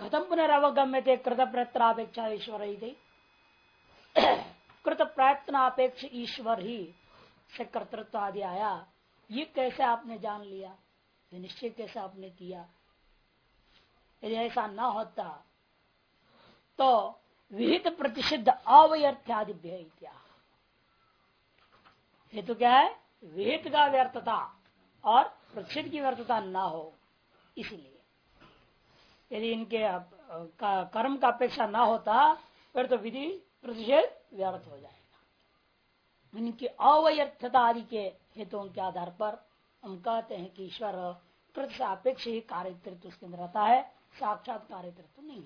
खत्म पुनरवगम्य थे कृत प्रयत्नापेक्षा ईश्वर ही थे। कृत प्रयत्नापेक्ष ईश्वर ही से कर्तृत्व आदि आया, ये कैसे आपने जान लिया, ये निश्चय कैसे आपने किया? यदि ऐसा न होता तो विहित प्रतिषिद्ध अवयर्थ्यादिभ्य हेतु क्या है? विहित का व्यर्थता और प्रतिषिद्ध की व्यर्थता न हो। इसलिए यदि इनके कर्म का अपेक्षा न होता फिर तो विधि प्रतिषेध व्यर्थ हो जाएगा। इनकी अवयर्थता आदि के हेतुओं के आधार पर हम कहते हैं कि ईश्वर कृत से अपेक्ष ही कार्यतृत्व उसके अंदर रहता है, साक्षात कार्यतृत्व नहीं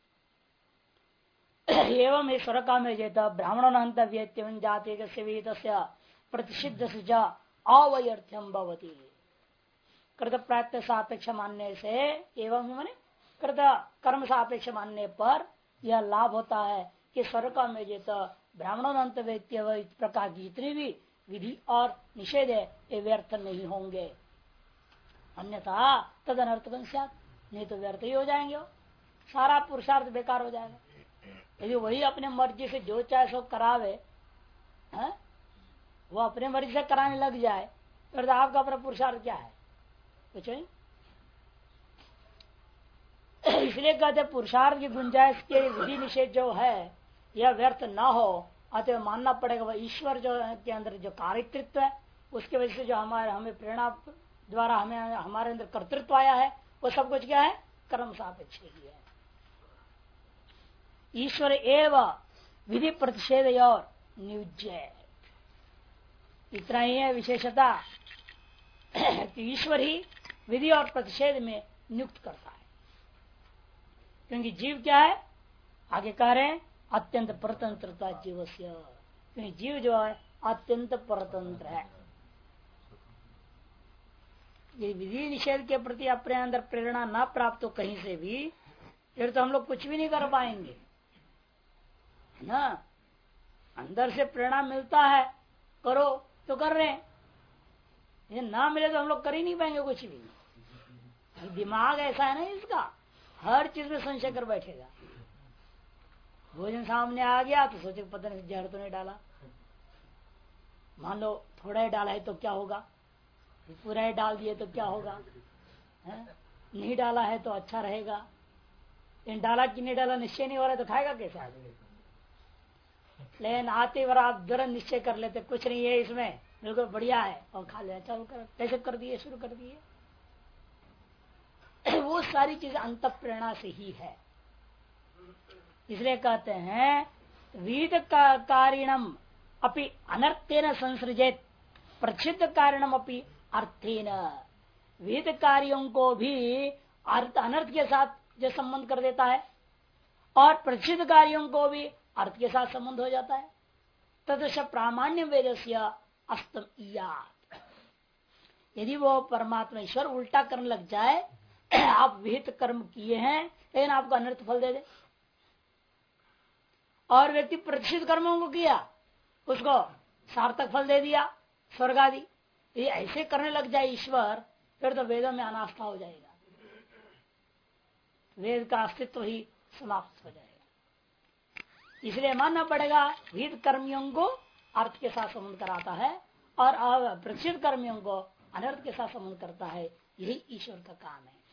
है। एवं ईश्वर का में जेता ब्राह्मण हंतव्य जाति प्रतिषिद्ध से अवयर्थ्यम भवति। कृत प्राप्त सापेक्ष मानने से एवं माने कृत कर्म सापेक्ष मानने पर यह लाभ होता है कि स्वर्ग में जेता ब्राह्मण अंतव्य प्रकार की जितनी भी विधि और निषेध है ये व्यर्थ नहीं होंगे, अन्यथा तद अनर्थ नहीं तो व्यर्थ ही हो जाएंगे। सारा पुरुषार्थ बेकार हो जाएगा। यदि वही अपने मर्जी से जो चाहे सो करावे है? वो अपने मर्जी से कराने लग जाए फिर तो आपका अपना पुरुषार्थ क्या है? कुछ नहीं। इसलिए कहते पुरुषार्थ की गुंजाइश के विधि निषेध जो है यह व्यर्थ ना हो, अतः मानना पड़ेगा वह ईश्वर जो के अंदर जो कार्यकृत्व है उसके वजह से जो हमें प्रेरणा द्वारा हमें हमारे अंदर कर्तृत्व आया है वो सब कुछ क्या है? कर्म सापेक्ष ही है। ईश्वर एवं विधि प्रतिषेध और नियुज्य, इतना ही है विशेषता कि ईश्वर ही विधि और प्रतिषेध में नियुक्त करता है। क्योंकि जीव क्या है? आगे कह रहे हैं अत्यंत परतंत्रता जीवस्य, क्योंकि जीव जो है अत्यंत परतंत्र है। ये विधि निषेध के प्रति अपने अंदर प्रेरणा न प्राप्त हो कहीं से भी, फिर तो हम लोग कुछ भी नहीं कर पाएंगे ना। अंदर से प्रेरणा मिलता है करो तो कर रहे हैं, ये ना मिले तो हम लोग कर ही नहीं पाएंगे कुछ भी। दिमाग ऐसा है ना इसका, हर चीज में संशय कर बैठेगा। भोजन सामने आ गया तो सोचे पता नहीं जहर तो नहीं डाला, मान लो थोड़ा ही डाला है तो क्या होगा, पूरा ही डाल दिए तो क्या होगा है? नहीं डाला है तो अच्छा रहेगा, लेकिन डाला कि नहीं डाला निश्चय नहीं हो रहा है तो खाएगा कैसे आदमी? लेकिन आते बार आप तुरंत निश्चय कर लेते कुछ नहीं है इसमें, बिल्कुल बढ़िया है और खा लिया, चालू कर कैसे कर दिए, शुरू कर दिए। वो सारी चीजें अंत प्रेरणा से ही है। इसलिए कहते हैं विहित कारिणम अपि अनर्थेन संसृजेत प्रसिद्ध कारणम अपि अर्थेन। विहित कार्यों को भी अर्थ अनर्थ के साथ जो संबंध कर देता है और प्रसिद्ध कार्यों को भी अर्थ के साथ संबंध हो जाता है। तदृश प्रामाण्य वेदस्य अस्तम इयात्। यदि वो परमात्मा ईश्वर उल्टा करने लग जाए, आप विहित कर्म किए हैं लेकिन आपको अनर्थ फल दे दे, और व्यक्ति प्रतिष्ठित कर्मों को किया उसको सार्थक फल दे दिया स्वर्ग आदि, ये ऐसे करने लग जाए ईश्वर, फिर तो वेदों में अनास्था हो जाएगा, वेद का अस्तित्व ही समाप्त हो जाएगा। इसलिए मानना पड़ेगा विहित कर्मियों को अर्थ के साथ संबंध कराता है और प्रतिष्ठित कर्मियों को अनर्थ के साथ संबंध करता है, यही ईश्वर का काम है।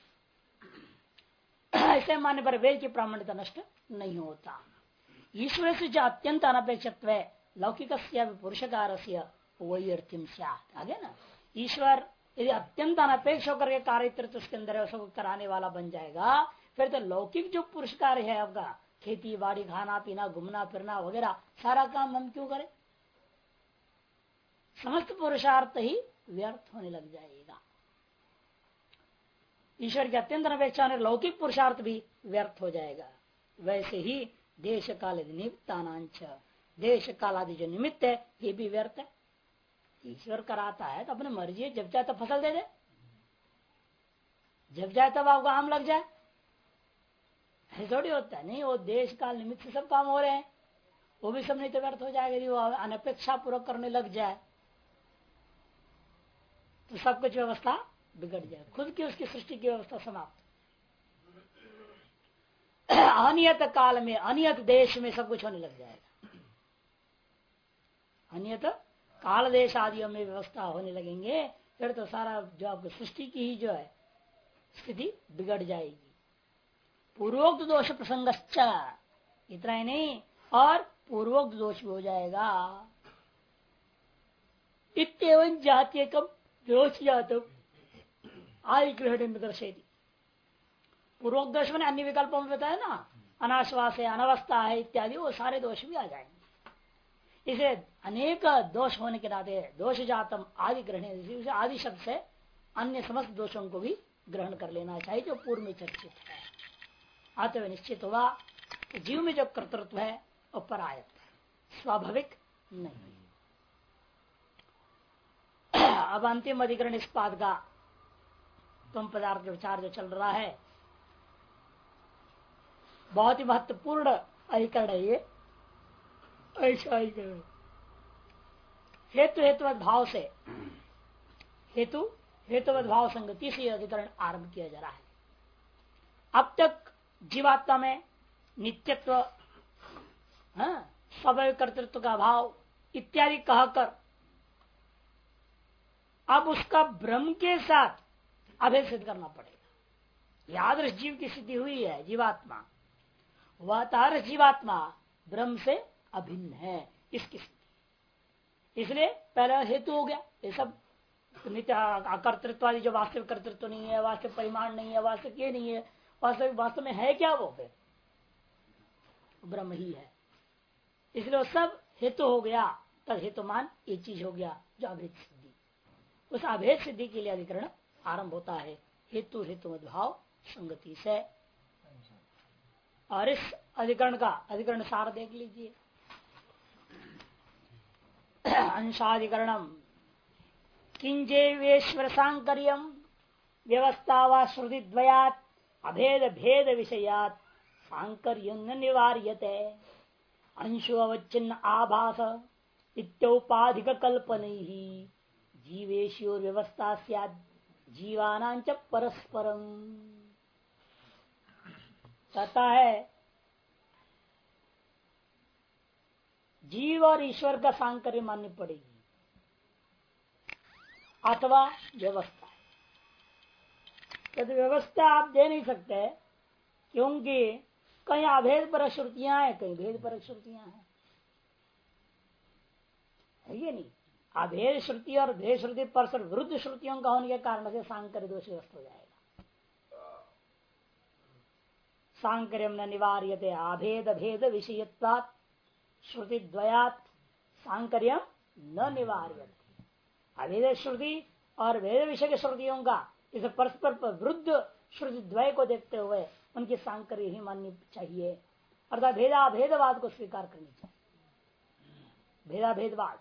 ऐसे मानने पर वेद की प्रामाणिकता नष्ट नहीं होता। ईश्वर से जो अत्यंत अनपेक्षित लौकिक पुरुषकार से वही अर्थिम आगे ना, ईश्वर यदि अत्यंत अनपेक्ष होकर के कार्यतृत्व उसके अंदर कराने वाला बन जाएगा, फिर तो लौकिक जो पुरुषकार है आपका खेती बाड़ी खाना पीना घूमना फिरना वगैरह सारा काम हम क्यों करें? समस्त पुरुषार्थ ही व्यर्थ होने लग जाएगा। ईश्वर की अत्यंत अपेक्षा में लौकिक पुरुषार्थ भी व्यर्थ हो जाएगा। वैसे ही देश काल निमित्तानांच, देश काल आदि जो निमित्त है ये भी व्यर्थ है। ईश्वर कराता है तो अपने मर्जी है, जब चाहे तब फसल दे दे, जब चाहे तब आपको आम लग जाए, ऐसा थोड़ी होता है। नहीं, वो देश काल निमित्त से सब काम हो रहे हैं, वो भी सब नहीं तो व्यर्थ हो जाएगा। यदि वो अनपेक्षा पूर्वक करने लग जाए तो सब कुछ व्यवस्था बिगड़ जाए, खुद की उसकी सृष्टि की व्यवस्था समाप्त। अनियत काल में अनियत देश में सब कुछ होने लग जाएगा। अनियत काल देश आदियों में व्यवस्था होने लगेंगे, फिर तो सारा जो आपको सृष्टि की ही जो है स्थिति बिगड़ जाएगी। पूर्वोक्त दोष प्रसंगश्च, इतना ही नहीं और पूर्वोक्त दोष भी हो जाएगा। इत्येवं जातीय कम दोष जातम आदि ग्रहण में दर्शेगी। पूर्वोक्त दोष मैंने अन्य विकल्पों में बताया ना, अनाश्वास है, अनवस्था है इत्यादि, वो सारे दोष भी आ जाएंगे। इसे अनेक दोष होने के नाते दोष जातम आदि ग्रहण, आदि शब्द से अन्य समस्त दोषों को भी ग्रहण कर लेना चाहिए जो पूर्व में चर्चित है। अतः निश्चित हुआ कि जीव में जो कर्तृत्व है वो परायत है, स्वाभाविक नहीं। अब अंतिम अधिकरण इस पाद का तुम पदार्थ विचार जो चल रहा है बहुत ही महत्वपूर्ण अधिकरण है ये। ऐसा अधिकरण हेतु हेतुवत भाव से, हेतु हेतुवत भाव संगति से अधिकरण आरंभ किया जा रहा है। अब तक जीवात्मा में नित्यत्व, स्वाभाविक कर्तृत्व का भाव इत्यादि कहकर अब उसका ब्रह्म के साथ अभेद सिद्ध करना पड़ेगा। यादृश जीव की स्थिति हुई है जीवात्मा, वह तारस जीवात्मा ब्रह्म से अभिन्न है इसकी स्थिति। इसलिए पहला हेतु हो गया, ये सब नित्य कर्तृत्व जो वास्तविक कर्तृत्व नहीं है, वास्तविक परिमाण नहीं है, वास्तविक ये नहीं है, वास्तव में है क्या, वो फिर ब्रह्म ही है। इसलिए वो सब हेतु हो गया, तब हेतुमान ये चीज हो गया जो अभेद सिद्धि। उस अभेद सिद्धि के लिए अधिकरण आरंभ होता है हेतु हेतुमत भाव संगति से। और इस अधिकरण का अधिकरण सार देख लीजिए। अंशाधिकरणम किंजेवेश्वर सांकर्यम व्यवस्था व श्रुति द्वयात् अभेद भेद विषयात् सांकर्य न निवार्यते। अंशु अवच्छिन्न आभास इत्योपाधिक कल्पनैः जीवेश्योर व्यवस्था स्यात् जीवानां च परस्परम। कहता है जीव और ईश्वर का सांकर्य माननी पड़ेगी अथवा व्यवस्था। तो व्यवस्था आप दे नहीं सकते क्योंकि कहीं अभेद पर श्रुतियां हैं, कहीं भेद पर श्रुतियां हैं, है ये नहीं। अभेद श्रुति और भेद श्रुति परस्पर विरुद्ध श्रुतियों का होने के कारण से सांकर्य दोष ग्रस्त हो जाएगा। सांकर्यम न निवार्यते अभेद भेद विषयत्वात् श्रुति द्वयात् सांकर्यम न निवार्यते। अभेद श्रुति और भेद विषय की श्रुतियों का इस परस्पर विरुद्ध श्रुति द्वय को देखते हुए उनकी सांकर्य ही माननी चाहिए, अर्थात भेदा भेदवाद को स्वीकार करनी चाहिए। भेदा भेदवाद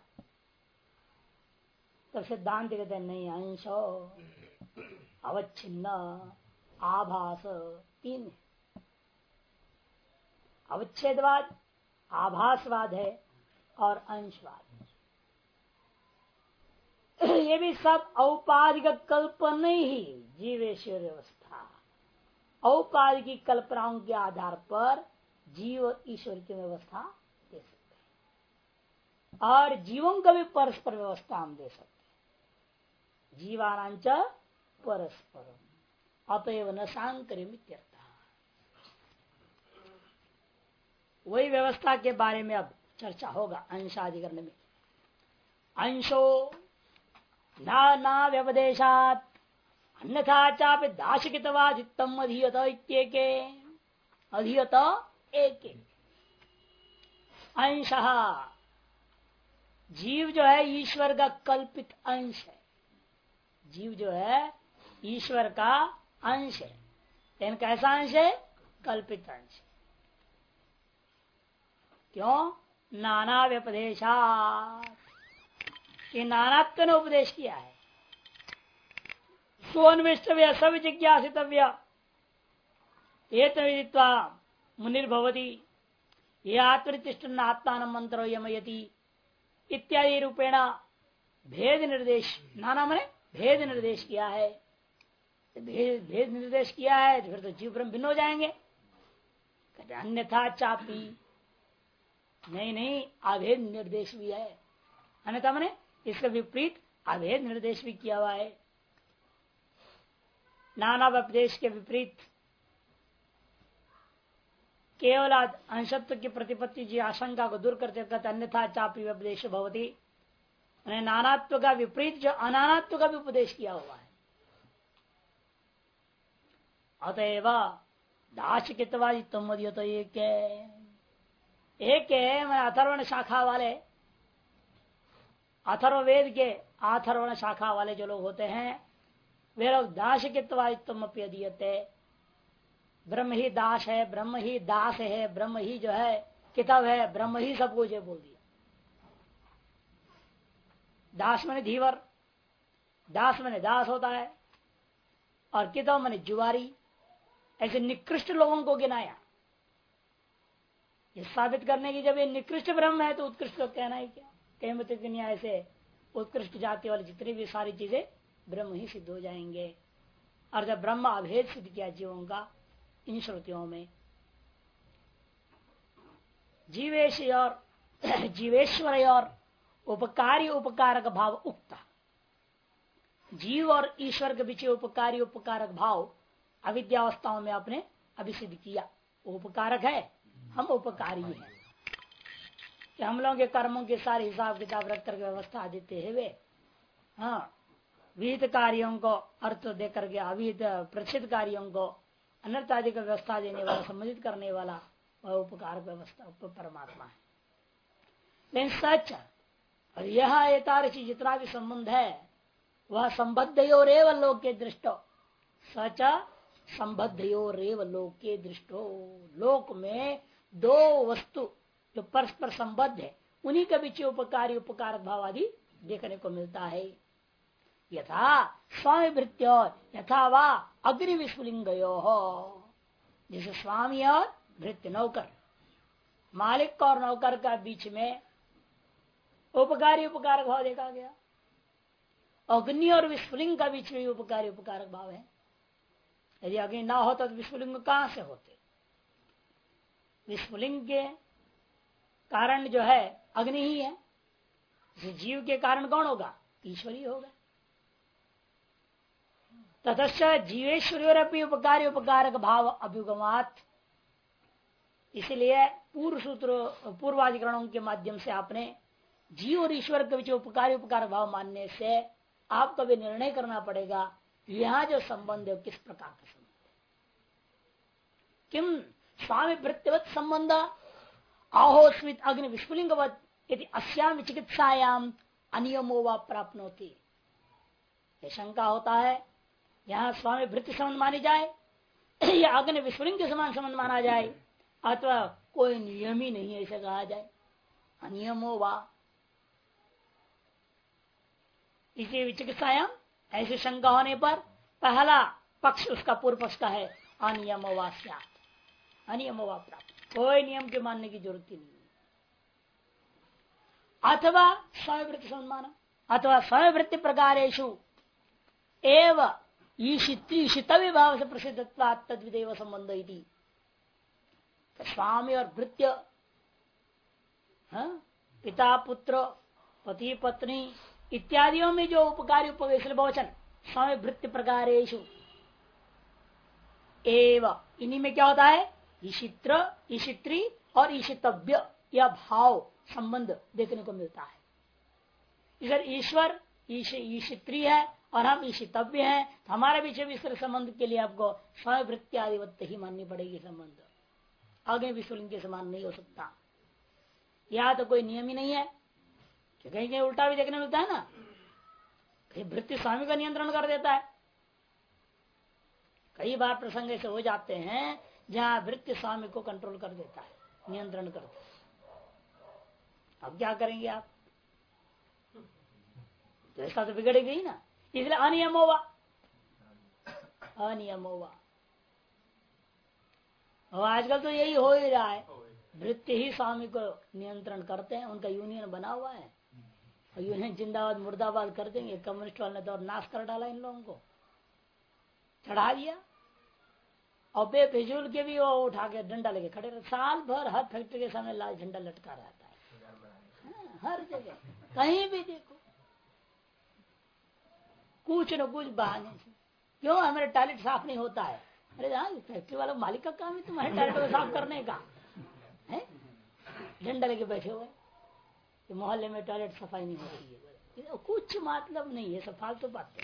तब सिद्धांत कहते हैं नहीं, अंशो अवच्छिन्न आभास तीन है। अवच्छेदवाद, आभासवाद है और अंशवाद। ये भी सब औपाधिक कल्पना ही जीवेश्वर व्यवस्था। औपाधिक कल्पनाओं के आधार पर जीव और ईश्वर की व्यवस्था दे सकते हैं और जीवों का भी परस्पर व्यवस्था हम दे सकते हैं। जीवानांच परस्परम अतएव न सांकर्यम इत्यर्थ। वही व्यवस्था के बारे में अब चर्चा होगा अंशाधिकरण में। अंशो ना व्यपदेशात अन्यथा चापि दाशकितवादित्तम अधीयत इत्येके अधीयत एके। अंश जीव जो है ईश्वर का कल्पित अंश है। जीव जो है ईश्वर का अंश है, लेकिन कैसा अंश है? कल्पित अंश। क्यों? नाना व्यपदेशा, ये नानात्व ने उपदेश किया है। सोन्वेष्टव्य सब जिज्ञासितव्य एतद्विदित्वा मुनिर्भवति ये आत्मनितिष्ठन् आत्मान मंत्रो यमयति इत्यादि रूपेण भेद निर्देश, नाना मने भेद निर्देश किया है। भेद निर्देश किया है तो फिर तो जीव ब्रह्म भिन्न हो जाएंगे। कहते अन्यथा चापी, नहीं अभेद निर्देश भी है। अन्यथा मैंने इसका विपरीत अभेद निर्देश भी किया हुआ है। नाना उपदेश के विपरीत केवल अंशत्व की प्रतिपत्ति जी आशंका को दूर करते कहते अन्यथा चापी उपदेश भवती, नानात्व का विपरीत जो अनानात्व का भी उपदेश किया हुआ है। अतएव दाशकितवादी तुम तो एक है मैं अथर्वण शाखा वाले, अथर्ववेद के अथर्वण शाखा वाले जो लोग होते हैं वे लोग दाशकितवादी तुम अधीयते, ब्रह्म ही दास है, ब्रह्म ही दास है, ब्रह्म ही जो है किताब है, ब्रह्म ही सब कुछ है बोल दिया। दास मैंने धीवर, दास मैंने दास होता है, और किताब मैंने जुआरी, ऐसे निकृष्ट लोगों को गिनाया। ये साबित करने की जब ये निकृष्ट ब्रह्म है तो उत्कृष्ट लोग कहना ही क्या। कई मत न्याय से उत्कृष्ट जाति वाली जितनी भी सारी चीजें ब्रह्म ही सिद्ध हो जाएंगे। और जब ब्रह्म अभेद सिद्ध किया जीवों का इन श्रुतियों में, जीवेश और जीवेश्वर और उपकारी उपकारक भाव उक्ता, जीव और ईश्वर के बीच उपकारी उपकारक भाव अविद्यावस्थाओं में आपने अभी सिद्ध किया। उपकारक है, हम उपकारी हैं कि हम लोगों के कर्मों के सारे हिसाब किताब रख करके व्यवस्था देते हैं वे। हाँ, विहित कार्यों को अर्थ दे करके अविहित प्रसिद्ध कार्यों को अनर्थ आदि का व्यवस्था देने वाला, संबंधित करने वाला वह उपकार व्यवस्था परमात्मा है। लेकिन सच और यह एतारसी जितना भी संबंध है वह संबद्धयोरेव लोक के दृष्टो, सच संबद्धयोरेव लोक के दृष्टो, लोक में दो वस्तु जो परस्पर संबद्ध है उन्हीं के बीच उपकारी उपकार भाव आदि देखने को मिलता है। यथा स्वामी भृत्यो यथा वा अग्नि विस्फुलिंगयो हो, जैसे स्वामी और भृत्य नौकर, मालिक और नौकर का बीच में उपकारी उपकारक भाव देखा गया। अग्नि और विस्फुलिंग का बीच में उपकारी उपकारक भाव है। यदि अग्नि ना होता तो विस्फुलिंग कहां से होते? विस्फुलिंग के कारण जो है अग्नि ही है। जीव के कारण कौन होगा? ईश्वरी होगा। ततश्च जीवेश्वरी उपकारी उपकारक भाव अभ्युगमात, इसलिए पूर्व सूत्र पूर्वाधिकरणों के माध्यम से आपने जीव और ईश्वर के बीच उपकारी उपकार भाव मानने से आपको भी निर्णय करना पड़ेगा यहां जो संबंध है किस प्रकार का संबंध है। किम स्वामी भृत्यवत संबंध आहोस्मित अग्नि विस्फुलिंगवत यदि अस्याम चिकित्सायाम अनियमो व प्राप्त होती, ये शंका होता है यहाँ स्वामी भृत्य संबंध मानी जाए या अग्नि विस्फुलिंग के समान संबंध माना जाए, अथवा कोई नियम ही नहीं ऐसे कहा जाए। अनियमो वा, इसी विचिकित्सायाम ऐसी शंका होने पर पहला पक्ष उसका पूर्व पक्ष का है अनियमो वा स्यात्, अनियमो वा प्राप्त, कोई नियम के मानने की जरूरत ही नहीं। अथवा स्ववृत्ति संबंध माना, अथवा स्ववृत्ति प्रकारेषु एव ईशितव्य भाव से प्रसिद्धत्वा तद्विदेव संबंध इति। स्वामी और भृत्य, पिता पुत्र पति पत्नी इत्यादियों में जो उपकारी उपवेशन बहुवचन स्वामी भृत्य प्रकारेषु एव, इन्हीं में क्या होता है ईशित्र ईशित्री और ईशितव्य यह भाव संबंध देखने को मिलता है। इधर ईश्वर ईशित्री है और हम ईशितव्य हैं, तो हमारे बीच भी इस संबंध के लिए आपको स्वामी भृत्य आदिवत्य ही माननी पड़ेगी। संबंध आगे विस्फुलिंग के समान नहीं हो सकता। यह तो कोई नियम ही नहीं है कि कहीं कहीं उल्टा भी देखने मिलता है ना, कहीं भृत्य स्वामी का नियंत्रण कर देता है। कई बार प्रसंग ऐसे हो जाते हैं जहां भृत्य स्वामी को कंट्रोल कर देता है, नियंत्रण करता है। अब क्या करेंगे आप? तो ऐसा तो बिगड़ गई ना, इसलिए अनियम होगा, अनियम होगा। और आजकल तो यही हो ही रहा है, भृत्य ही स्वामी को नियंत्रण करते हैं। उनका यूनियन बना हुआ है और यूनियन जिंदाबाद मुर्दाबाद कर देंगे। कम्युनिस्ट वाले ने तो नाश कर डाला, इन लोगों को चढ़ा दिया। और बेफिजूल के भी वो उठा के डंडा लेके खड़े रहते, साल भर हर फैक्ट्री के सामने लाल झंडा लटका रहता है। हर जगह कहीं भी देखो कुछ न कुछ बहाने से, क्यों हमारे टॉयलेट साफ नहीं होता है? अरे हाँ, फैक्ट्री वाला मालिक का काम है तुम्हारे टॉयलेट को साफ करने का है। डंडा लेके बैठे हुए कि मोहल्ले में टॉयलेट सफाई नहीं होती है, कुछ मतलब नहीं है, सब फालतू बातें।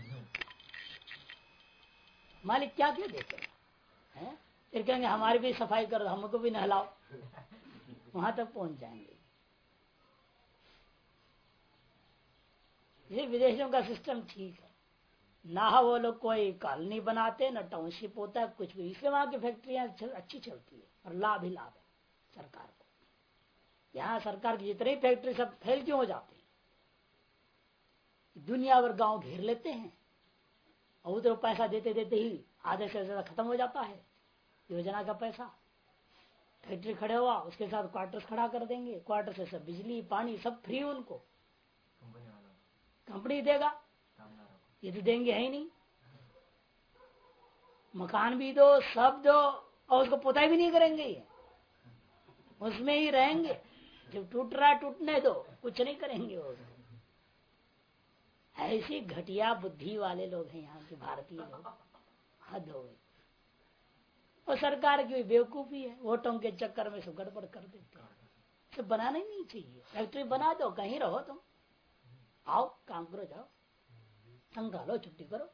मालिक क्या क्या देखेगा है? फिर कहेंगे हमारी भी सफाई करो, हमको भी नहलाओ, वहां तक पहुंच जाएंगे। ये विदेशों का सिस्टम ठीक है, ना वो लोग कोई कॉलोनी बनाते न टाउनशिप होता है कुछ भी, इसलिए वहां की फैक्ट्रियां अच्छी चलती है और लाभ ही लाभ है सरकार को। यहाँ सरकार की जितनी फैक्ट्री सब फेल क्यों हो जाते हैं? दुनिया भर गांव घेर लेते हैं और उधर पैसा देते देते ही आधे से ज्यादा खत्म हो जाता है योजना का पैसा। फैक्ट्री खड़े हुआ उसके साथ क्वार्टर्स खड़ा कर देंगे, क्वार्टर से सब बिजली पानी सब फ्री उनको कंपनी देगा, ये तो देंगे है ही नहीं। मकान भी दो सब दो और उसको पुताई भी नहीं करेंगे, ये उसमें ही रहेंगे, जब टूट रहा टूटने दो, कुछ नहीं करेंगे वो। ऐसी घटिया बुद्धि वाले लोग हैं यहाँ के भारतीय लोग, हद हो गई। और सरकार की बेवकूफी है, वोटों के चक्कर में सब गड़बड़ कर देते हैं। सब बनाना ही नहीं चाहिए, फैक्ट्री बना दो, कहीं रहो तुम, आओ काम करो, जाओ संभालो, छुट्टी करो।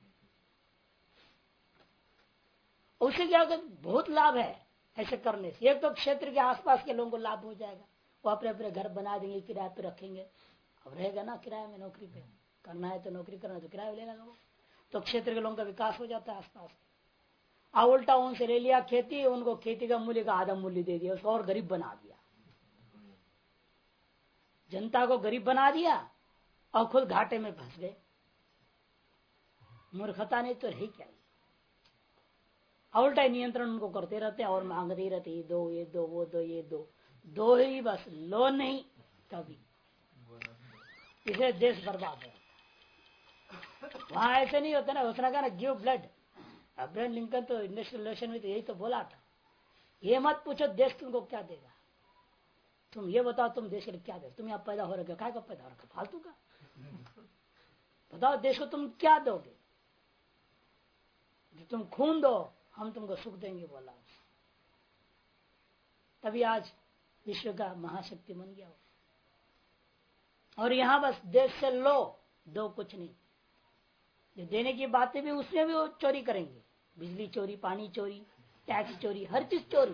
उससे क्या होगा, बहुत लाभ है ऐसे करने से। एक तो क्षेत्र के आसपास के लोगों को लाभ हो जाएगा, वो अपने अपने घर बना देंगे, किराए पे रखेंगे। अब रहेगा ना किराए में, नौकरी पे करना है तो नौकरी करना है तो किराया लेना वो, तो क्षेत्र के लोगों का विकास हो जाता है आसपास। उल्टा उनसे ले लिया खेती, उनको खेती का मूल्य का आधा मूल्य दे दिया, उसको और गरीब बना दिया, जनता को गरीब बना दिया और खुद घाटे में फंस गए। मूर्खता नहीं तो रही क्या, उल्टा नियंत्रण उनको करते रहते हैं और मांगते रहते, ये दो ये दो वो दो ये दो, दो ही बस, लो नहीं कभी, इसे देश बर्बाद है। वहां ऐसे नहीं होता ना, उसने कहा ना गिव ब्लड। अब्राहम लिंकन तो इंडस्ट्रियल रिलेशन में तो यही तो बोला था, ये मत पूछो देश तुमको क्या देगा, तुम ये बताओ तुम देश के लिए क्या दे, तुम यहाँ पैदा हो रहे, क्या पैदा हो रखा फालतू का, बताओ देश को तुम क्या दोगे, जो तुम खून दो हम तुमको सुख देंगे बोला। तभी आज विश्व का महाशक्ति बन गया। और यहाँ बस देश से लो, दो कुछ नहीं, जो देने की बातें भी उसमें भी वो चोरी करेंगे, बिजली चोरी, पानी चोरी, टैक्स चोरी, हर चीज चोरी,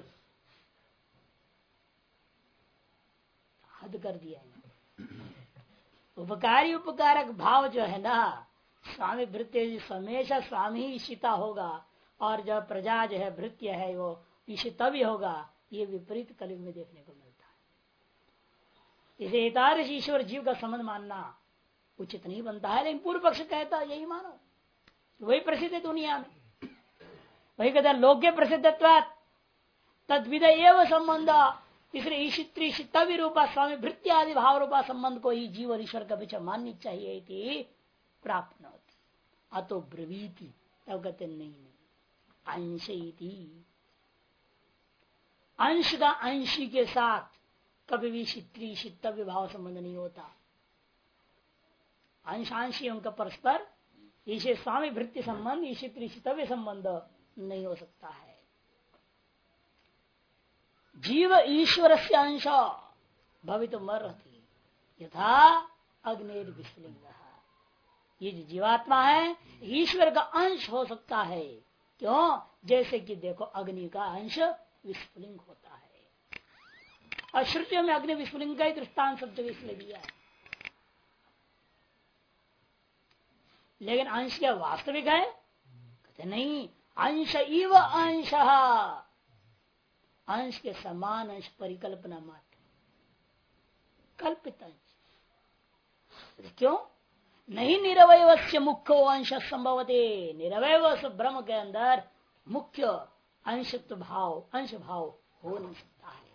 हद कर दिया है। उपकारी उपकारक भाव जो है ना, स्वामी भृत्य हमेशा स्वामी ही ईशिता होगा, और जब प्रजा जो है भृत्य है वो ईशिता भी होगा, ये विपरीत कलयुग में देखने को मिलता है। इसे एतादृश ईश्वर जीव का संबंध मानना उचित नहीं बनता है, लेकिन पूर्व पक्ष कहता है यही मानो, वही प्रसिद्ध है दुनिया में, वही कहता है लोके प्रसिद्धत्वात् तद्विद एव संबंध, इसलिए ईशित्री शितव्य रूपा स्वामी भृत्य आदि भाव रूपा संबंध को ही जीव और ईश्वर का पीछे माननी चाहिए थी, प्राप्त न होती। अतो ब्रवीति, तब कहते नहीं अंश, अंश का अंशी के साथ कभी भी शित्री शितव्य भाव संबंध नहीं होता। अंशांशी उनका परस्पर इसे स्वामी भृत्य संबंध, ईशित्री शितव्य संबंध नहीं हो सकता है। जीव ईश्वर से अंश भवित मर्हति यथा अग्निर विस्फुलिंग, ये जो जीवात्मा है ईश्वर का अंश हो सकता है। क्यों? जैसे कि देखो अग्नि का अंश विस्फुलिंग होता है, और श्रुतियों में अग्नि विस्फुलिंग का ही दृष्टांत सब जगह इसलिए दिया है। लेकिन अंश क्या वास्तविक है? कहते नहीं, अंश इव अंश, अंश के समान अंश परिकल्पना मात्र, कल्पित अंश। क्यों? नहीं निरवय मुख्य अंश संभवते, निरवय ब्रह्म के अंदर मुख्य अंशत्व भाव, अंश भाव हो नहीं सकता है।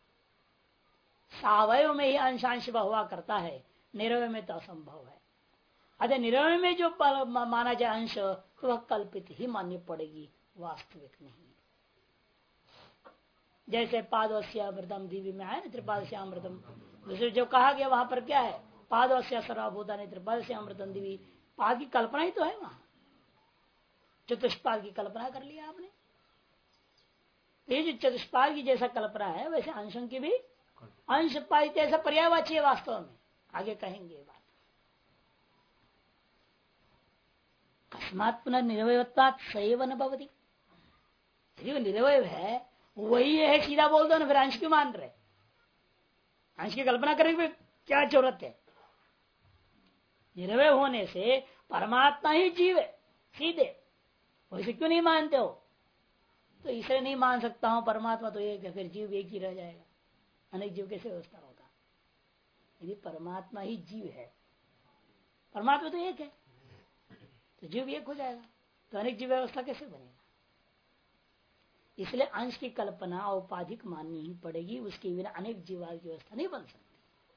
सावयव में ही अंशांश हुआ करता है, निरवय में तो असंभव है। अतः निरवय में जो माना जाए अंश, वह कल्पित ही माननी पड़ेगी, वास्तविक नहीं। जैसे पादोस्यामृतम दिव्य में है ना, त्रिपादस्यामृतम, दूसरे जो कहा गया वहां पर क्या है, पादोस्या सर्वभूता ने त्रिपादस्यामृतम दिव्य, पाद की कल्पना ही तो है वहां, चतुष्पाद की कल्पना कर लिया आपने। ये जो चतुष्पाद की जैसा कल्पना है वैसे अंशों की भी अंश पादित ऐसा पर्यायवाची है वास्तव में, आगे कहेंगे बात। कस्मात् पुनः निरवयत्वात् सैव न भवति, यदि वो निरवय है वही है सीधा बोल दो ना, फिर अंश क्यों मान रहे, अंश की कल्पना करने की क्या जरूरत है। निरवय होने से परमात्मा ही जीव है सीधे, वैसे क्यों नहीं मानते हो, तो इसलिए नहीं मान सकता हूं, परमात्मा तो एक है, फिर जीव एक ही रह जाएगा, अनेक जीव कैसे व्यवस्था होगा। यदि परमात्मा ही जीव है, परमात्मा तो एक है, तो जीव एक हो जाएगा, तो अनेक जीव व्यवस्था कैसे बनेगा। इसलिए अंश की कल्पना औपाधिक माननी ही पड़ेगी, उसके बिना अनेक जीवाद की व्यवस्था नहीं बन सकती।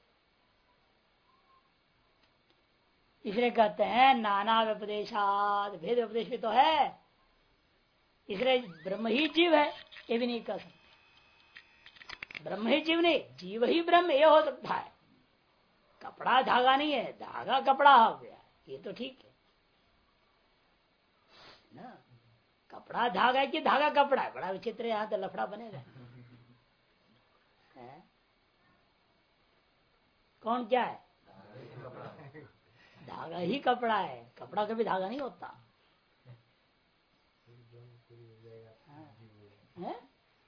इसलिए कहते हैं नाना व्यपदेशाद, भेद उपदेश भी तो है, इसलिए ब्रह्म ही जीव है ये भी नहीं कह सकते। ब्रह्म ही जीव नहीं, जीव ही ब्रह्म ये हो सकता है। कपड़ा धागा नहीं है, धागा कपड़ा हो गया, ये तो ठीक है ना। कपड़ा धागा है कि धागा कपड़ा है, बड़ा विचित्र है, यहाँ तो लफड़ा बनेगा। कौन क्या है, धागा ही कपड़ा है, कपड़ा कभी धागा नहीं होता है?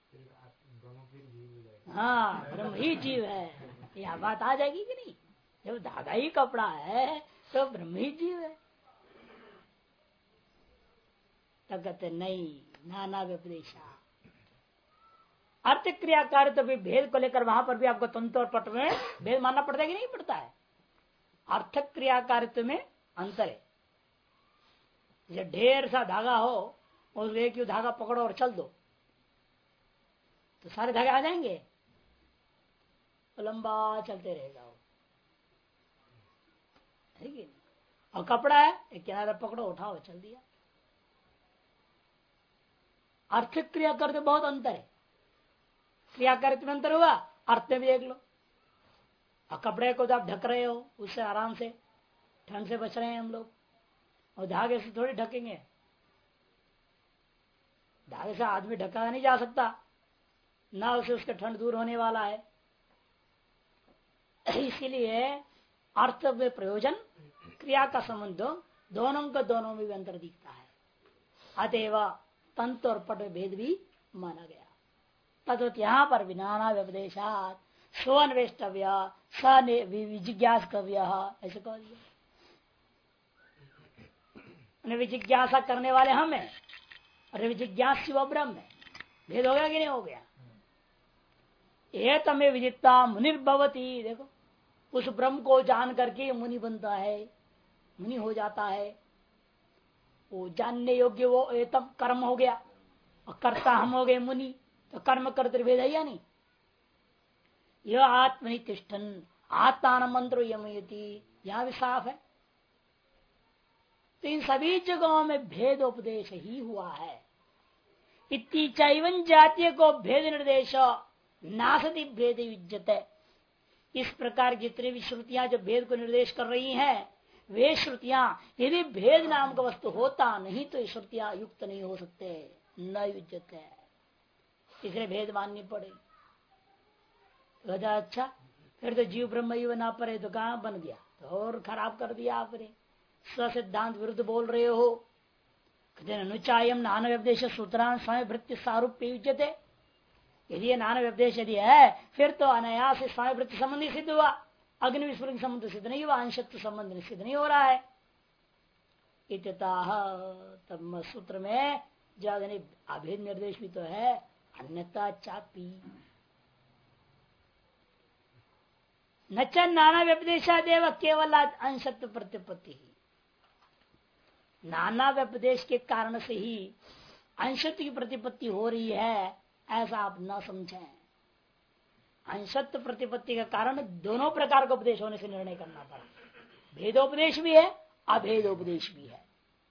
हाँ ब्रह्म ही जीव है, यह बात आ जाएगी कि नहीं। जब धागा ही कपड़ा है तो ब्रह्म ही जीव है। तब कहते नहीं, नाना व्यपदेशा, अर्थ क्रियाकार तो भी भेद को लेकर वहां पर भी आपको तंत्र और पट में भेद मानना पड़ता है कि नहीं पड़ता है। अर्थ क्रियाकारित्व में अंतर है। जब ढेर सा धागा हो उस एक धागा पकड़ो और चल दो तो सारे धागे आ जाएंगे, तो लंबा चलते रहेगा वो, है कि नहीं। और कपड़ा है, एक किनारा पकड़ो उठाओ चल दिया। अर्थ क्रिया करते बहुत अंतर है, क्रिया करते में अंतर हुआ, अर्थ में भी देख लो। और कपड़े को तो आप ढक रहे हो, उससे आराम से ठंड से बच रहे हैं हम लोग, और धागे से थोड़ी ढकेंगे, धागे से आदमी ढका नहीं जा सकता, ना उसे उसका ठंड दूर होने वाला है। इसीलिए अर्थ में प्रयोजन क्रिया का संबंध दोनों का दोनों में भी अंतर दिखता है। अतएव तंत्र और पट भेद भी माना गया। तद्वत यहाँ पर भी नाना व्यपदेशात स्वन्वेष्टव्य स विजिज्ञासव्य ऐसे कह दिया। विजिज्ञासा करने वाले हम है और विजिज्ञास शिव ब्रह्म है, भेद हो गया कि नहीं हो गया। ये तमें विदिता मुनिर्भवती, देखो उस ब्रह्म को जान करके मुनि बनता है, मुनि हो जाता है। वो जानने योग्य वो एतम कर्म हो गया, और कर्ता हम हो गए मुनि, तो कर्म कर्तृ भेद है या नहीं। यह आत्मनितिष्ठन आत्मान मंत्र यमयति, यहां भी साफ है। तो इन सभी जगहों में भेद उपदेश ही हुआ है। इति चैवन जातीय को भेद निर्देश नासति भेद युज्यते। इस प्रकार जितनी भी श्रुतियां जो भेद को निर्देश कर रही हैं, वे श्रुतियां यदि भेद नाम का वस्तु होता नहीं तो ये श्रुतियां युक्त नहीं हो सकते, न युज्यते, इसलिए भेद माननी पड़ेगी। अच्छा फिर तो जीव ब्रह्म ही ना पड़े तो कहां बन गया, तो और खराब कर दिया आपने, सिद्धांत विरुद्ध बोल रहे हो। अनुचायम नाना व्यपदेश सूत्रान स्वयं वृत्ति सारूप्य युज्यते। यदि नाना व्यपदेश यदि है फिर तो अनायास स्वयं वृत्ति संबंधी सिद्ध हुआ, अग्नि विस्फुलिंग संबंध सिद्ध नहीं हुआ, अंशत्व संबंध सिद्ध नहीं हो रहा है। इत्यतः तब सूत्र में जो अभेद निर्देश भी तो है, अन्यथा चापी न च नाना व्यपदेशादेव केवल अंशत्व प्रतिपत्ति ही। नाना व्यपदेश के कारण से ही अंशत्व की प्रतिपत्ति हो रही है, ऐसा आप न समझें। अंशत्व प्रतिपत्ति का कारण दोनों प्रकार का उपदेश होने से निर्णय करना पड़ा। भेदोपदेश भी है, अभेदोपदेश भी है।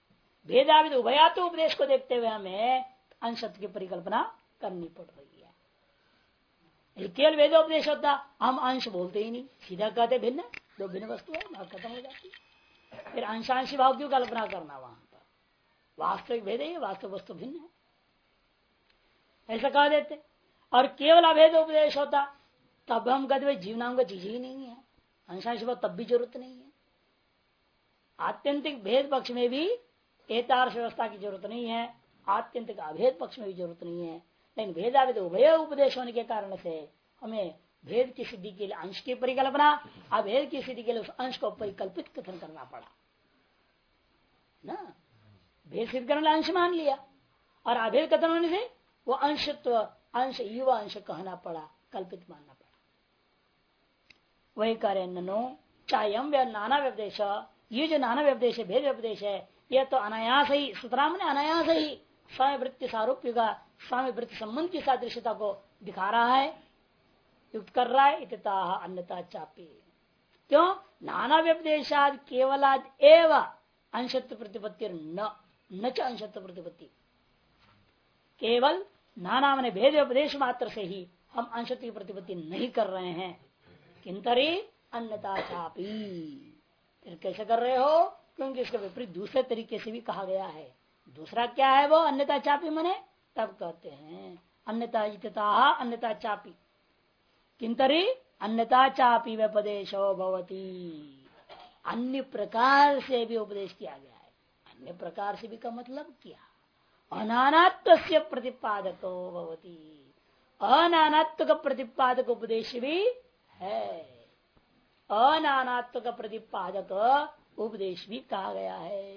भेदाविद उभयात्व उपदेश को देखते हुए हमें अंशत्व की परिकल्पना करनी पड़ रही है। यदि केवल वेदोपदेश होता हम अंश बोलते ही नहीं, सीधा कहते भिन्न, दो भिन्न वस्तु है, बात खत्म हो जाती। फिर अंशांशी भाव क्यों कल्पना करना वहां पर? वास्तविक भेद है, वास्तविक वस्तु भिन्न है, ऐसा कह देते। और केवल अभेद उपदेश होता तब हम कहते जीवनांग का चीज ही नहीं है, अंशांश भाव तब भी जरूरत नहीं है। आत्यंतिक भेद पक्ष में भी एतार्श व्यवस्था की जरूरत नहीं है, आत्यंतिक अभेद पक्ष में भी जरूरत नहीं है। लेकिन भेदाभेद उभय उपदेश होने के कारण से हमें भेद की सिद्धि के लिए अंश की परिकल्पना, अभेद की सिद्धि के लिए उस अंश को परिकल्पित कथन करना पड़ा ना। भेद सिद्ध करने अंश मान लिया और अभेद कथन होने से वो अंशत्व, अंश युवा अंश कहना पड़ा, कल्पित मानना पड़ा। वही करे ननो चायम नाना व्यपदेश, ये जो नाना व्यपदेश है, भेद व्यपदेश है, यह तो अनायास ही सुतराम ने अनायास ही स्वामी वृत्ति सारूप्य का, स्वामी वृत्ति संबंध की सादृश्यता को दिखा रहा है, युक्त कर रहा है। इतता अन्यता चापी, क्यों? नाना व्यपदेशाद केवलाद एव अंशत्व प्रतिपत्ति न च अंशत्व प्रतिपत्ति, केवल नाना मैंने भेद व्यपदेश मात्र से ही हम अंशत्व की प्रतिपत्ति नहीं कर रहे हैं, किंतरी अन्यता चापी। फिर कैसे कर रहे हो? क्योंकि इसका विपरीत दूसरे तरीके से भी कहा गया है। दूसरा क्या है वो? अन्यता चापी मने तब कहते हैं अन्यता इतता अन्यता चापी, किंतरी अन्यता चापी व्यपदेशो भवती, अन्य प्रकार से भी उपदेश किया गया है। अन्य प्रकार से भी का मतलब क्या? अनानात्व से प्रतिपादको भवती, अनानात्व का प्रतिपादक उपदेश भी है, अनानात्व का प्रतिपादक उपदेश भी कहा गया है।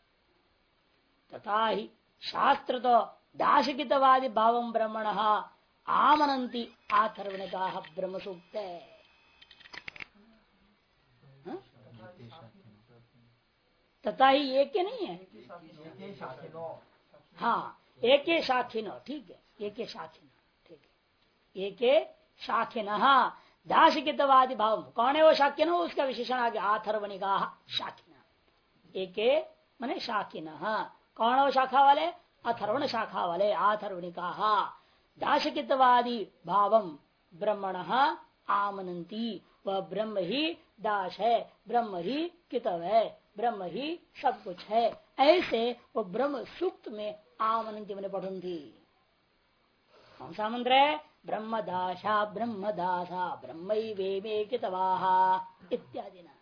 तथा ही शास्त्र तो दाशकितवादी भावम ब्रह्मण आमनंती आथर्वणिका ब्रह्म सूक्त है। तथा ही एक ही नहीं है, हाँ एक शाखिनो, ठीक है, एक शाखिनो, ठीक है, एक शाखिन दाशकितवादी भाव। कौन है वो शाखिन? उसका विशेषण आगे आथर्वणिका शाखिना, एक माने शाखिना। कौन है वो शाखा वाले? अथर्वण शाखा वाले, आथर्वणिका दाशकितवादी भावम ब्रह्मण आमनंती, वह ब्रह्म ही दाश है, ब्रह्म ही कितव है, ब्रह्म ही सब कुछ है, ऐसे वो ब्रह्म सूक्त में आमनंती मैंने पढ़ूंगी। कौन सा मंत्र है? ब्रह्मदाशा ब्रह्मदासा ब्रह्मैवेमे कितवाहा इत्यादि ना।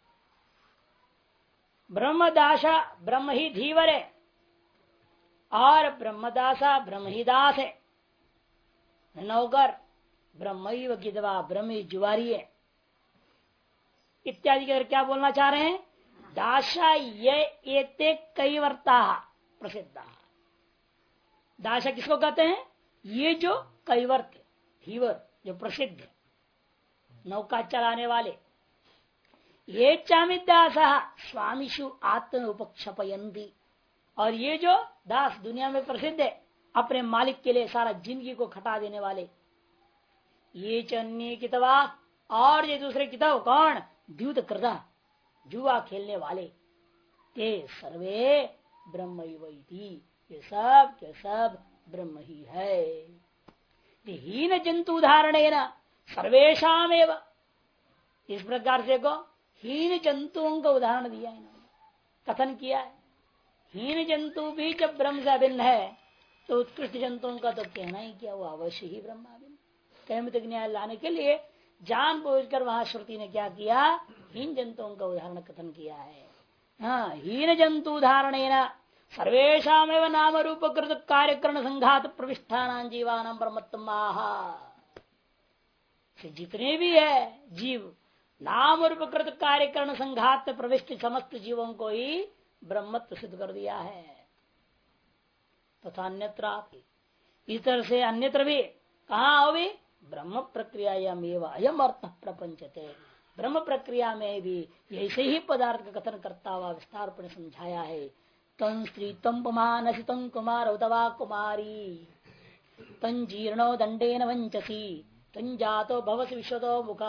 ब्रह्मदाशा ब्रह्म ही धीवर है और ब्रह्मदासा ब्रह्म ही दास है, नौकर ब्रह्म कितवा ब्रह्म ही जुआरी है इत्यादि के क्या बोलना चाह रहे हैं? दाशा ये एते कैवर्ता प्रसिद्ध। दाशा किसको कहते हैं? ये जो कैवर्त धीवर, जो प्रसिद्ध नौका चलाने वाले, ये चामिदास स्वामीशु आत्म उपक्षपयंती, और ये जो दास दुनिया में प्रसिद्ध है, अपने मालिक के लिए सारा जिंदगी को खटा देने वाले, ये चन्य कितवा, और ये दूसरे किताब कौन? द्यूत कृदा, जुआ खेलने वाले, ते सर्वे ब्रह्म ही, ये सब के सब ब्रह्म ही है। हीन जंतु उदाहरण सर्वेशम एवं, इस प्रकार से को हीन जंतुओं का उदाहरण दिया इन्होंने, कथन किया है। हीन जंतु भी जब ब्रह्म से अभिन्न है तो उत्कृष्ट जंतुओं का तो कहना ही क्या, वो अवश्य ही ब्रह्माभिन्न। कैमतिक न्याय लाने के लिए जान बूझकर वहां श्रुति ने क्या किया? हीन जंतुओं का उदाहरण कथन किया है। हाँ, हीन जंतु उदाहरण सर्वेशम एवं नाम रूप कृत कार्यकरण संघात प्रविष्ठान जीवान ब्रह्मत्माह, जितने भी है जीव नाम रूप कृत कार्यकरण संघात प्रविष्ट समस्त जीवों को ही ब्रह्मत्व सिद्ध कर दिया है। तथा अन्यत्र, इस तरह से अन्यत्र भी कहा हो भी ब्रह्म प्रक्रिया अयम अर्थ प्रपंचते, ब्रह्म प्रक्रिया में भी ऐसे ही पदार्थ का कथन करता हुआ विस्तार पर समझाया है। तं स्त्री तम पुमानसी तं कुमार उतवा कुमारी तं जीर्णो दंडेन वंचसी तं जातो भवस विश्वतो मुख।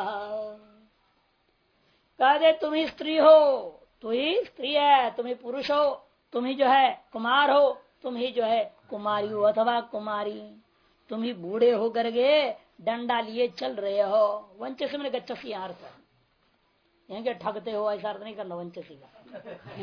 कहते तुम ही स्त्री हो, तू ही स्त्री है, तुम ही पुरुष हो, तुम ही जो है कुमार हो, तुम ही जो है कुमारी हो अथवा कुमारी, तुम ही बूढ़े हो करके डंडा लिए चल रहे हो। वंचसी मैंने गच्छसी अर्थ यहाँ के ठगते हो ऐसा अर्थ नहीं करना वंचसी का।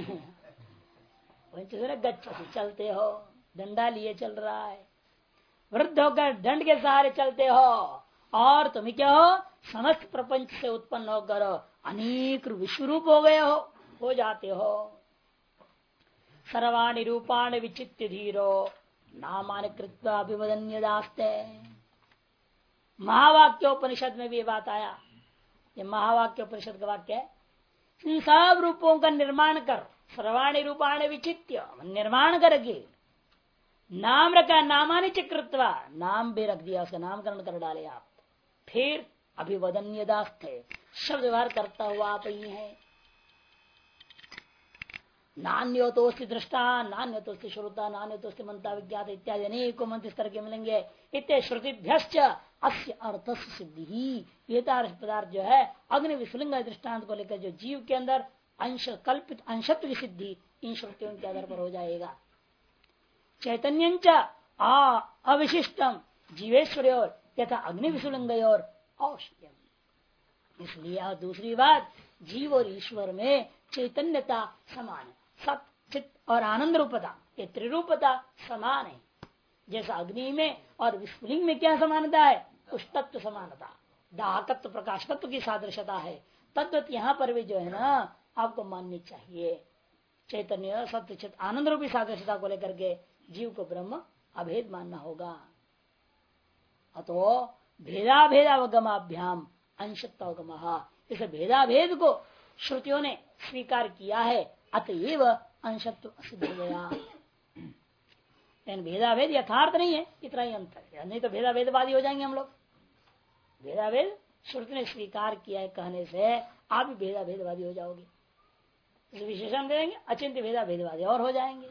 वंचसी ने गच्छसी चलते हो, डंडा लिए चल रहा है, वृद्ध होकर दंड के सहारे चलते हो, और तुम क्या हो समस्त प्रपंच से उत्पन्न होकर अनेक विश्वरूप हो गए हो जाते हो। सर्वाणि रूपाणि विचित्य धीरो नामानि कृत्वा अभिवदन्य दास्ते। महावाक्योपनिषद में भी ये बात आया, ये महावाक्योपनिषद का वाक्य है। इन सब रूपों का निर्माण कर, सर्वाणि रूपाणि विचित्य निर्माण करके नाम रखा, नामानि च कृत्वा नाम भी रख दिया, उसका नामकरण कर डाले आप, फिर अभिवदन्य दास्ते शब्द व्यवहार करता हुआ आप ही है। नान्योतोस्ति दृष्टा, नान्योतोस्ति श्रुता, नान्योतोस्ति मंता विज्ञात इत्यादि अनेकों मंत्र स्तर के मिलेंगे। इतने श्रुतिभ्यश्च अस्य अर्थ सिद्धि ही, ये पदार्थ जो है अग्नि विस्फुलिंग दृष्टांत को लेकर जो जीव के अंदर अंश कल्पित अंशत्व की सिद्धि इन श्रुतियों के आधार पर हो जाएगा। चैतन्य अविशिष्टम जीवेश्वर और यथा अग्नि विस्फुलिंग और औषध्यम। इसलिए दूसरी बात, जीव और ईश्वर में चैतन्यता समान है, सत चित और आनंद रूपता, ये त्रिरूपता समान है। जैसा अग्नि में और विस्फुलिंग में क्या समानता है, उष्णत्व समानता, दाहकत्व प्रकाशकत्व की सादृश्यता है। तद्वत यहाँ पर भी जो है ना आपको माननी चाहिए। चैतन्य सत्य चित आनंद रूपी सादृश्यता को लेकर के जीव को ब्रह्म अभेद मानना होगा। अतो भेदा भेदावगमाभ्याम अंशत्वगम, इस भेदाभेद को श्रुतियों ने स्वीकार किया है, अतएव अंशत्व सिद्ध हो गया। भेदाभेद यथार्थ नहीं है, इतना ही अंतर है, नहीं तो भेदाभेदवादी हो जाएंगे हम लोग। भेदाभेद श्रुति ने स्वीकार किया है कहने से आप भी भेदाभेदवादी हो जाओगे। इस विशेषण देंगे अचिंत्य भेदाभेदवादी और हो जाएंगे।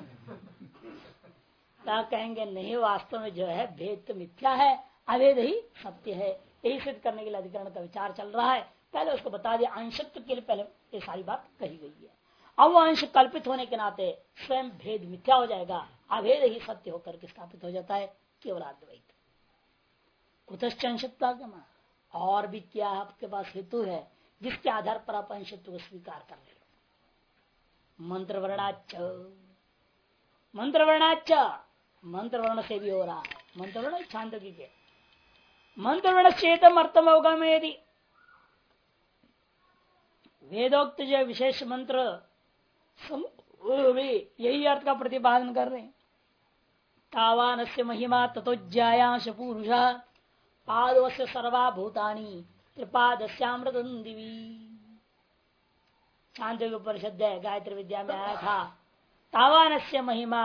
कहेंगे नहीं, वास्तव में जो है भेद तो मिथ्या है, अभेद ही सत्य है। यही सिद्ध करने के लिए अधिकरण का विचार चल रहा है। पहले उसको बता दिया, अंशत्व के लिए पहले ये सारी बात कही गई है। अब वो अंश कल्पित होने के नाते स्वयं भेद मिथ्या हो जाएगा, अभेद ही सत्य होकर के स्थापित हो जाता है, केवल अद्वैत। कुतश्च अंशत्वागम, और भी क्या आपके पास हेतु है जिसके आधार पर आप अंशत्व को स्वीकार कर ले। मंत्र वर्णाच, मंत्र वर्णाच, मंत्र वर्ण से भी हो रहा है। मंत्र वर्ण छांदोग्य के मंत्र वर्ण चेतम अर्थम अवगम, यदि वेदोक्त जो विशेष मंत्र यही अर्थ का प्रतिपादन कर रहे हैं। तावान से महिमा तथोज्यायांश पुरुष पादवस्य सर्वाभूतानि त्रिपादस्यामृत दिवी। छांदोग्य उपनिषद है, गायत्री विद्या में आया था। तावान से महिमा,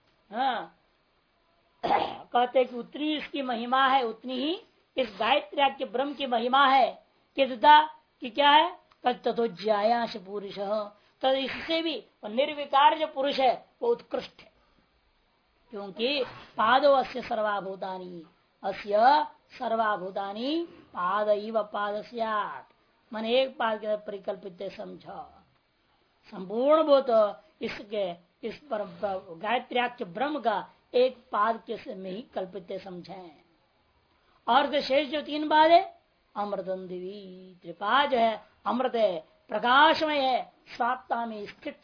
कहते कि उतनी इसकी महिमा है, उतनी ही इस गायत्री के ब्रह्म की महिमा है। कि क्या है, तथोज्यायांश पुरुष, तो इससे भी निर्विकार जो पुरुष है वो उत्कृष्ट है। क्योंकि पादो अस्य सर्वाभूतानि, अस्य सर्वाभूतानि पाद इव पादस्यात्, मन एक पाद के परिकल्पित समझो। संपूर्ण भूत इसके इस पर गायत्री ब्रह्म का एक पाद के में ही कल्पित समझें। और शेष जो तीन पाद है अमृतम दिवी, त्रिपाद जो है अमृत है, प्रकाशमय है, स्वात्ता में स्थित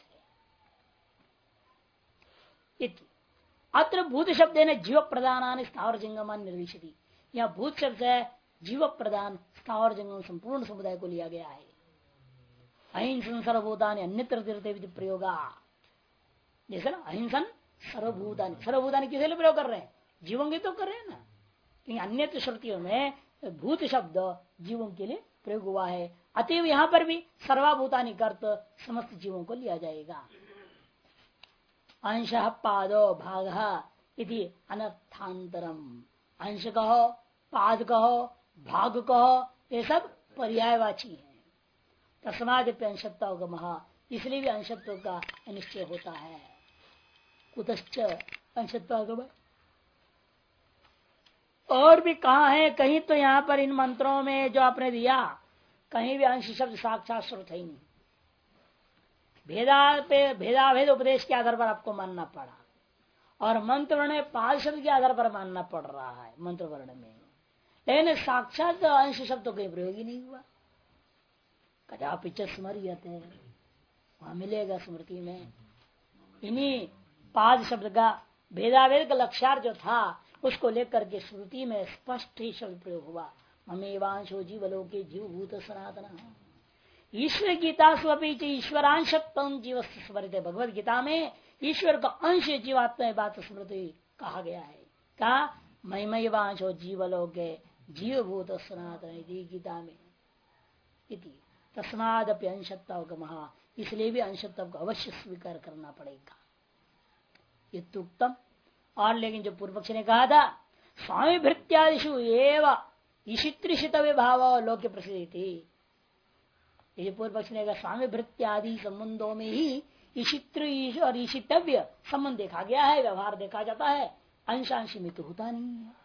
है। अत्र भूत शब्द है जीव प्रदान स्थावर जंगमान निर्विशति, यह भूत शब्द है जीव प्रदान स्थावर जंगम संपूर्ण समुदाय को लिया गया है। अहिंसन सर्वभूतानि अन्यत्र तीर्थ प्रयोगा, जैसे ना अहिंसन सर्वभूतानि, सर्वभूतानि किसे लिए प्रयोग कर रहे हैं, जीवों के तो कर रहे हैं ना। क्योंकि अन्य श्रुतियों में भूत शब्द जीवों के लिए प्रयोग हुआ है, अतएव यहाँ पर भी सर्वभूतानि कर्त समस्त जीवों को लिया जाएगा। अंश पादो भाग इति अनर्थांतरम, अंश कहो, पाद कहो, भाग कहो, ये सब पर्यायवाची है। तस्माद्यपि अंशत्व, इसलिए भी अंशत्व का निश्चय होता है। कुतश्च अंशत्व, और भी कहा है, कहीं तो यहाँ पर इन मंत्रों में जो आपने दिया कहीं भी अंश शब्द साक्षात श्रुत है ही नहीं। भेदाभेद उपदेश के आधार पर आपको मानना पड़ा, और मंत्र वर्ण में 5 शब्द के आधार पर मानना पड़ रहा है मंत्र वर्ण में, लेकिन साक्षात अंश शब्द तो कहीं प्रयोग ही नहीं हुआ। कदापि स्मर्यते, वहां मिलेगा स्मृति में। इन्हीं 5 शब्द का भेदाभेद का लक्ष्यार्थ जो था उसको लेकर के श्रुति में स्पष्ट ही शब्द प्रयोग हुआ। ममेवांशो जीवलोके जीवभूत सनातन। ईश्वर गीता स्वपीच ईश्वरांशत्म जीव स्मृत। भगवत गीता में ईश्वर का अंश जीवात्मा बात स्मृति कहा गया है। कहा महिमवांशो जीवलोके जीवभूत सनातन गीता में। तस्मादपि अंशत्व महा, इसलिए भी अंशत्व को अवश्य स्वीकार करना पड़ेगा। युक्तम। और लेकिन जो पूर्व पक्ष ने कहा था स्वामी भृत्यादिशु एवं ईशित्रिशितव्य भाव लोक प्रसिद्धि थी, ये पूर्व पक्ष ने कहा स्वामी भृत्यादि संबंधों में ही ईशित्र और ईशितव्य संबंध देखा गया है, व्यवहार देखा जाता है, अंशांशी में तो होता नहीं है।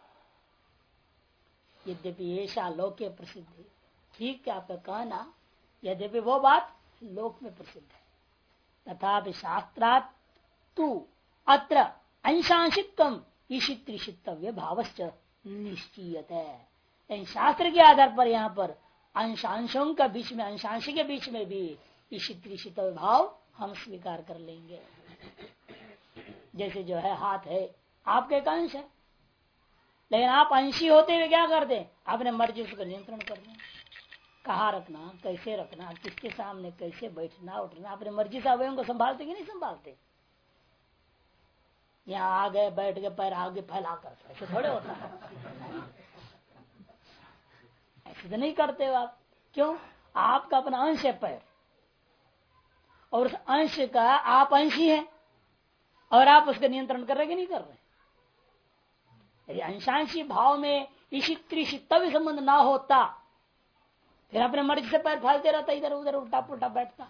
यद्यपि ऐसा लोक प्रसिद्ध है, ठीक है आपका कहना, यद्यपि वो बात लोक में प्रसिद्ध है, तथापि शास्त्रात् तु अत्र अंशांशित्वम ईशित्रिशितव्य भावश्च निश्चीयत है। लेकिन शास्त्र के आधार पर यहाँ पर अंशांशों का बीच में, अंशांश के बीच में भी ईशित्रिशितव्य भाव हम स्वीकार कर लेंगे। जैसे जो है हाथ है आपके एक अंश है, लेकिन आप अंशी होते हुए क्या करते हैं, अपने मर्जी उसका नियंत्रण कर रहे हैं। कहाँ रखना, कैसे रखना, किसके सामने कैसे बैठना उठना, अपने मर्जी से अवयवों को संभालते कि नहीं संभालते। यहाँ आ गए बैठ गए पैर आगे फैला कर, ऐसे थोड़े होता है। ऐसे तो नहीं करते हो आप। क्यों? आपका अपना अंश है पैर, और उस अंश का आप अंशी है, और आप उसका नियंत्रण कर रहे कि नहीं कर रहे। यदि अंशांशी भाव में ईशित्रिशितव्य संबंध ना होता, फिर अपने मर्जी से पैर फैलते रहता, इधर उधर उल्टा पुल्टा बैठता।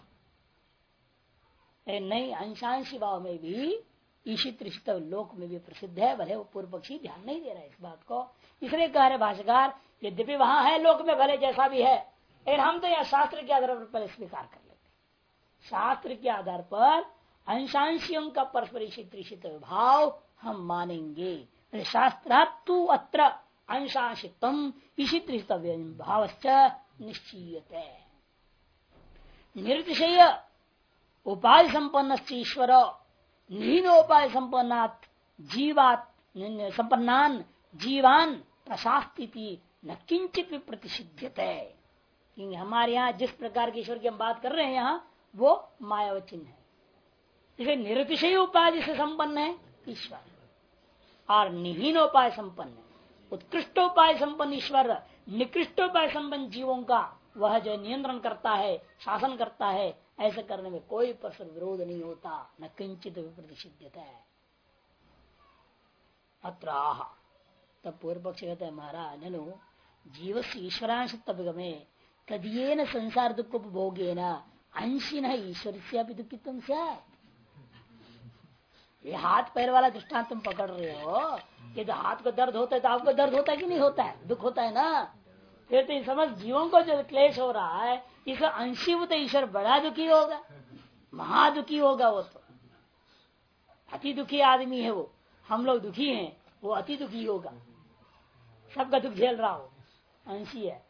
नहीं, अंशांशी भाव में भी ईशित्रिशितव लोक में भी प्रसिद्ध है। भले वो पूर्व पक्षी ध्यान नहीं दे रहा है इस बात को, इसलिए कह रहे भाष्यकार यद्यपि वहां है लोक में भले जैसा भी है, लेकिन हम तो यह शास्त्र के आधार पर पहले स्वीकार कर लेते। शास्त्र के आधार पर अंशांशियों का परस्पर ईशित्रिशितव भाव हम मानेंगे। शास्त्रात्तु अत्र अंशांशित्वम ईशित्रिशितव्य भावश्च निश्चीयते। निर्तिशय उपाय संपन्न ईश्वर नीनोपाय संपन्नात् जीवात् संपन्नान जीवान प्रशास्ति न किंचित भी प्रतिषिध्यते। क्योंकि हमारे यहाँ जिस प्रकार के ईश्वर की हम बात कर रहे हैं यहाँ वो मायावचिन्ह है, इसे निरतिशय उपाधि से संपन्न है ईश्वर, और निहीनोपाय संपन्न है। उत्कृष्टोपाय संपन्न ईश्वर निकृष्टोपाय संपन्न जीवों का वह जो नियंत्रण करता है, शासन करता है, ऐसे करने में कोई परस्पर विरोध नहीं होता, न किंचित प्रतिषिध्यता है। अत्राह तब पूर्व पक्ष कहते हैं महाराज ननु जीव से ईश्वरांश तबगमे तदीयेन संसार दुख उपभोगे न अंशी न ईश्वर से दुखितम से। ये हाथ पैर वाला दृष्टांत तुम पकड़ रहे हो, ये तो हाथ को दर्द होता है तो आपको दर्द होता है कि नहीं होता है, दुख होता है ना। फिर तो समझ जीवों को जो क्लेश हो रहा है इस अंशीभूत ईश्वर बड़ा दुखी होगा, महादुखी होगा। वो तो अति दुखी आदमी है, वो हम लोग दुखी हैं, वो अति दुखी होगा, सबका दुख झेल रहा हो, अंशी है।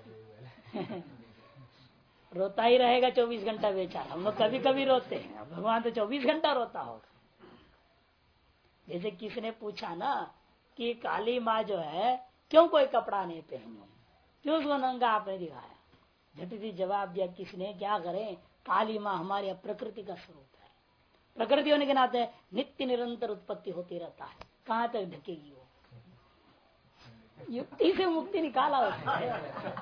रोता ही रहेगा 24 घंटा बेचारा। हम लोग कभी कभी रोते हैं, भगवान तो 24 घंटा रोता होगा। जैसे किसी ने पूछा ना कि काली माँ जो है क्यों कोई कपड़ा नहीं पहनी, क्यों उसको नंगा आपने दिखाया, झटती जवाब दिया किसने, क्या करें, काली माँ हमारी प्रकृति का स्वरूप है, प्रकृति होने के नाते नित्य निरंतर उत्पत्ति होती रहता है, कहाँ तक ढकेगी वो। युक्ति से मुक्ति निकाला उसने।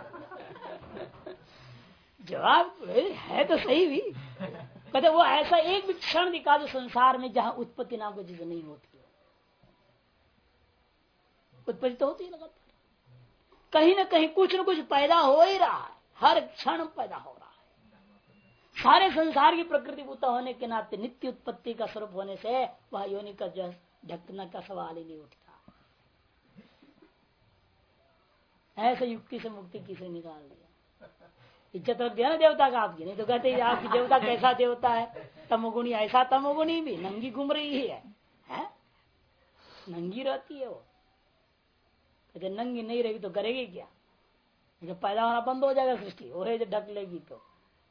जवाब है तो सही भी, कहते वो ऐसा एक भी क्षण दिखा दो संसार में जहां उत्पत्ति नाम की चीज नहीं होती है। उत्पत्ति तो होती है लगातार, कहीं ना कहीं कुछ न कुछ पैदा हो ही रहा है, हर क्षण पैदा हो रहा है। सारे संसार की प्रकृति भूता होने के नाते नित्य उत्पत्ति का स्वरूप होने से वह योनि का ढकना का सवाल ही नहीं उठता। ऐसे युक्ति से मुक्ति किसे निकाल दिया। इज्जत रख दिया ना देवता का आपकी, नहीं तो कहते आपकी देवता कैसा देवता है, तमोगुणी, ऐसा तमोगुणी भी नंगी घूम रही है? नंगी रहती है वो। कहते नंगी नहीं रहेगी तो करेगी क्या, जब पैदा होना बंद हो जाएगा सृष्टि, वो है जो ढक लेगी तो,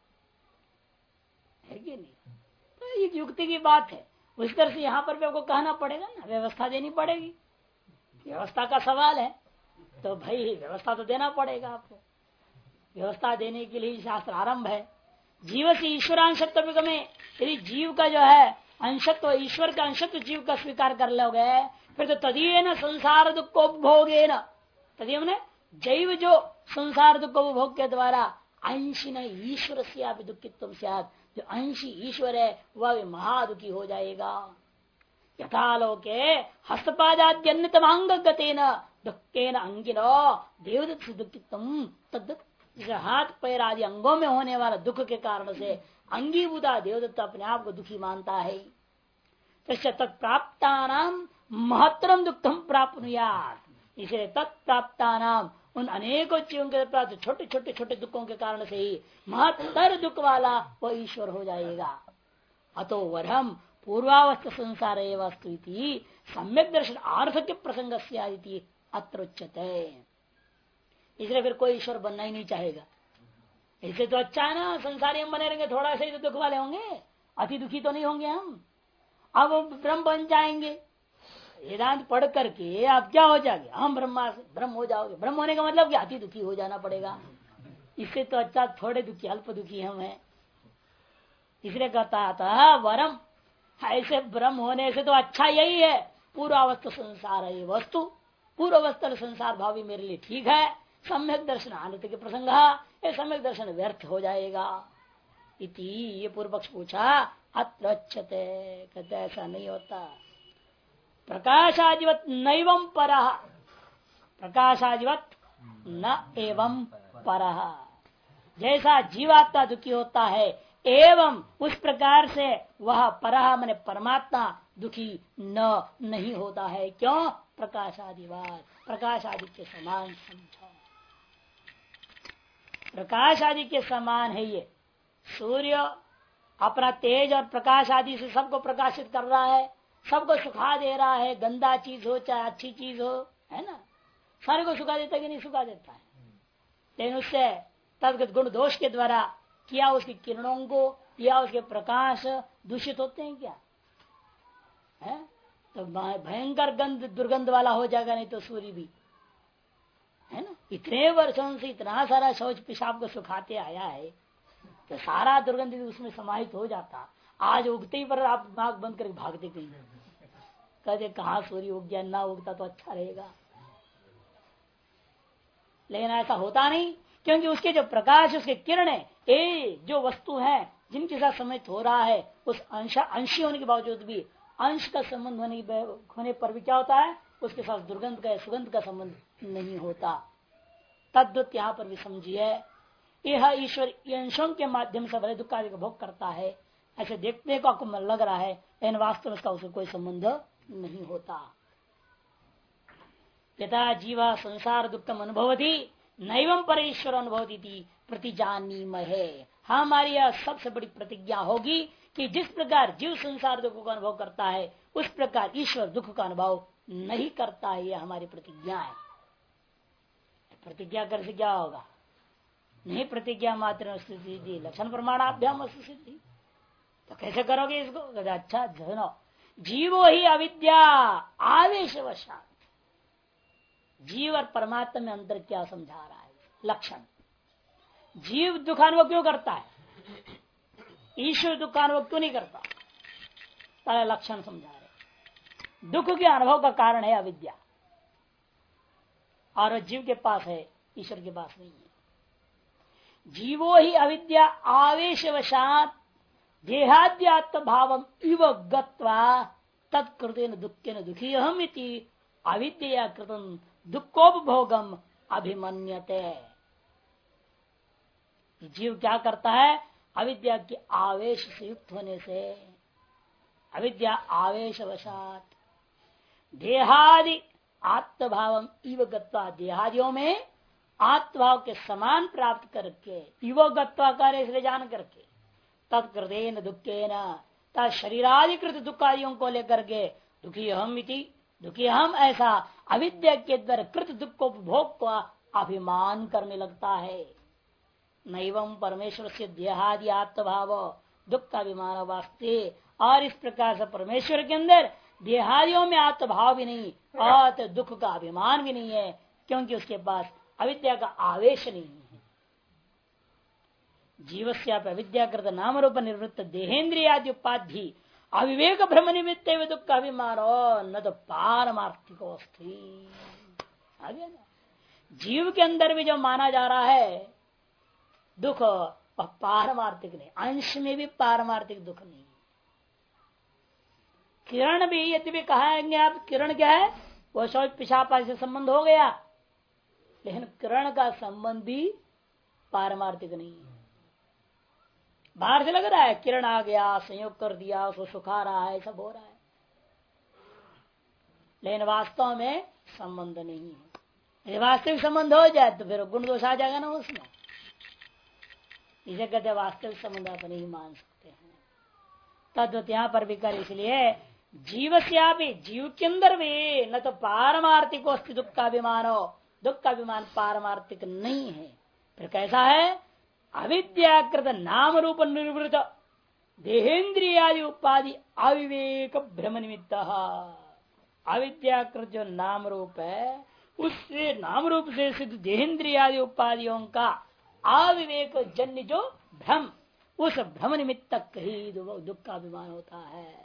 है कि नहीं? तो ये युक्ति की बात है। उस तरह से यहाँ पर भी आपको कहना पड़ेगा ना, व्यवस्था देनी पड़ेगी, व्यवस्था का सवाल है तो भाई व्यवस्था तो देना पड़ेगा आपको। व्यवस्था देने के लिए शास्त्र आरंभ है। जीव से ईश्वरांशत्व में यदि जीव का जो है अंशत्व, ईश्वर का अंशत्व जीव का स्वीकार कर लोगे, फिर तो तदीय न संसार दुख को उपभोगे न, तदीय ने जैव जो संसार दुख को उपभोग के द्वारा अंशी न ईश्वर से दुखित्व से, जो अंशी ईश्वर है वह भी महादुखी हो जाएगा। यथालोके हस्तपादाद्यन्नतमांग गतेन दुखेन अंगिनो देवदत्त दुखित्वम तद्दत्, जैसे हाथ पैर आदि अंगों में होने वाला दुख के कारण से अंगीभूता देवदत्त अपने आप को दुखी मानता है। तत्प्राप्तानाम महत्तरम दुखम प्राप्नुयात्, इसलिए तत्प्राप्तानाम उन अनेकों जीवों के प्राप्त छोटे छोटे छोटे दुखों के कारण से ही महत्तर दुख वाला वह ईश्वर हो जाएगा। अतो वरम पूर्वावस्थ संसार वस्तु सम्यक दर्शन आर्थक्य प्रसंग से अत्र उच्यते। इसलिए फिर कोई ईश्वर बनना ही नहीं चाहेगा। इससे तो अच्छा है ना, संसारी हम बने रहेंगे, थोड़ा सा ही तो दुख वाले होंगे, अति दुखी तो नहीं होंगे हम। अब ब्रह्म बन जाएंगे, वेदांत पढ़ करके आप क्या हो जाएंगे, हम ब्रह्म हो जाओगे। ब्रह्म होने का मतलब क्या, अति दुखी हो जाना पड़ेगा। इससे तो अच्छा थोड़े दुखी, अल्प दुखी हम हैं। इसलिए कहता था वरम, ऐसे ब्रह्म होने से तो अच्छा यही है, पूर्वावस्था संसार है ये वस्तु, पूर्वावस्था संसार भावी मेरे लिए ठीक है। सम्यक दर्शन आनंद के प्रसंग, ये सम्यक दर्शन व्यर्थ हो जाएगा। इति ये पूर्व पक्ष पूछा, अत्र अच्छते, कहते ऐसा नहीं होता। प्रकाशादिवत नैवं परः, प्रकाशादिवत न एवं परः, जैसा जीवात्मा दुखी होता है एवं उस प्रकार से वह परः माने परमात्मा दुखी नहीं होता है। क्यों? प्रकाशादिवाद, प्रकाश आदि के समान समझो। प्रकाश आदि के समान है ये। सूर्य अपना तेज और प्रकाश आदि से सबको प्रकाशित कर रहा है, सबको सुखा दे रहा है, गंदा चीज हो चाहे अच्छी चीज हो, है ना, सारे को सुखा देता है कि नहीं सुखा देता है। लेकिन उससे तदगत गुण दोष के द्वारा किया उसकी किरणों को या उसके प्रकाश दूषित होते हैं क्या है? तो भयंकर गंध दुर्गंध वाला हो जाएगा, नहीं तो सूर्य भी, है ना। इतने वर्षों से इतना सारा शौच पेशाब को सुखाते आया है तो सारा दुर्गंध उसमें समाहित हो जाता। आज उगते ही पर आप नाक बंद करके भागते कहीं, कहते कहाँ सूर्य उग गया, ना उगता तो अच्छा रहेगा। लेकिन ऐसा होता नहीं, क्योंकि उसके जो प्रकाश, उसके किरणें, ये जो वस्तु है जिनके साथ सम्मिलित हो रहा है, उस अंशी होने के बावजूद भी अंश का संबंध होने पर भी क्या होता है, उसके साथ दुर्गंध का सुगंध का संबंध नहीं होता। तद्वत यहाँ पर भी समझिए, यह ईश्वर अंशों के माध्यम से भले दुख आदि का भोग करता है, ऐसे देखने को आपको लग रहा है, लेकिन वास्तव में उसका उसे कोई संबंध नहीं होता। यथा जीवा संसार दुखम अनुभवती नैवं परेश्वर अनुभवती प्रतिजानी महे, हमारी यह सबसे बड़ी प्रतिज्ञा होगी कि जिस प्रकार जीव संसार दुख का अनुभव करता है उस प्रकार ईश्वर दुख का अनुभव नहीं करता है। यह हमारी प्रतिज्ञा है। प्रतिज्ञा कर से क्या होगा, नहीं प्रतिज्ञा मात्र सिद्धि लक्षण प्रमाणाभ्याम सिद्धि, तो कैसे करोगे इसको? अच्छा सुनो, जीवो ही अविद्या आवेशवशात, जीव और परमात्मा में अंतर क्या समझा रहा है लक्षण। जीव दुखानुभव क्यों करता है, ईश्वर दुखानुभव क्यों नहीं करता, सारा लक्षण समझा रहे। दुख के अनुभव का कारण है अविद्या, और जीव के पास है, ईश्वर के पास नहीं है। जीवो ही अविद्या आवेशवशात देहाद्यात्म भावम इव गत्वा तत्कृतेन दुखेन दुखी अहम इति अविद्या कृतम दुखोपभोगम अभिमन्यते। जीव क्या करता है, अविद्या के आवेश से युक्त होने से, अविद्या आवेशवशात देहादि आत्मभावम इव गत्वा, देहादियों में आत्मभाव के समान प्राप्त करके युवगत्वा कार्य इसलिए जान करके तत्कृतेन दुखेन तत् शरीराधिकृत दुख आदियों को लेकर के दुखी हम इति दुखी हम ऐसा अविद्या के द्वारा कृत दुख को उपभोग का अभिमान करने लगता है। नैवं परमेश्वर से देहादि आत्मभाव दुख का अभिमान वास्ते और इस प्रकार से परमेश्वर के अंदर देहादियों में आत्मभाव भी नहीं और तो दुख का अभिमान भी नहीं है, क्योंकि उसके पास अविद्या का आवेश नहीं है। जीवस्याप अविद्याकृत नाम रूप निवृत्त देहेन्द्रियादि उपाधि अविवेक भ्रम निमित्त दुख का अभिमान न तो पारमार्थिको स्थि। जीव के अंदर भी जो माना जा रहा है दुख वह पारमार्थिक नहीं, अंश में भी पारमार्थिक दुख नहीं। किरण भी यदि भी कहेंगे आप किरण क्या है, वो शौच पिशापा से संबंध हो गया, लेकिन किरण का संबंध भी पारमार्थिक नहीं है। बाहर से लग रहा है किरण आ गया संयोग कर दिया उसको सुखा रहा है सब हो रहा है, लेकिन वास्तव में संबंध नहीं है। यदि वास्तविक संबंध हो जाए तो फिर गुण दोष आ जाएगा ना उसमें। इसे कहते वास्तविक संबंध आप नहीं मान सकते हैं। तद्वत यहाँ पर भी कर इसलिए जीवस्यापि जीव के अंदर भी न तो पारमार्थिक दुख का अभिमान हो, दुख का अभिमान पारमार्थिक नहीं है। फिर कैसा है, अविद्याकृत नाम रूप निर्वृत देहेन्द्रियादि उपाधि अविवेक भ्रम निमित्त। अविद्याकृत जो नाम रूप है उससे नाम रूप से सिद्ध देहेन्द्रियादि उपाधियों का अविवेक जन्य जो भ्रम, उस भ्रम निमित्त ही दुख का अभिमान होता है।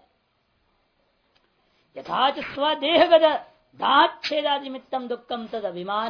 यथाच स्वदेहगत दाच्छेदादि निमित्तम दुखम तद अभिमान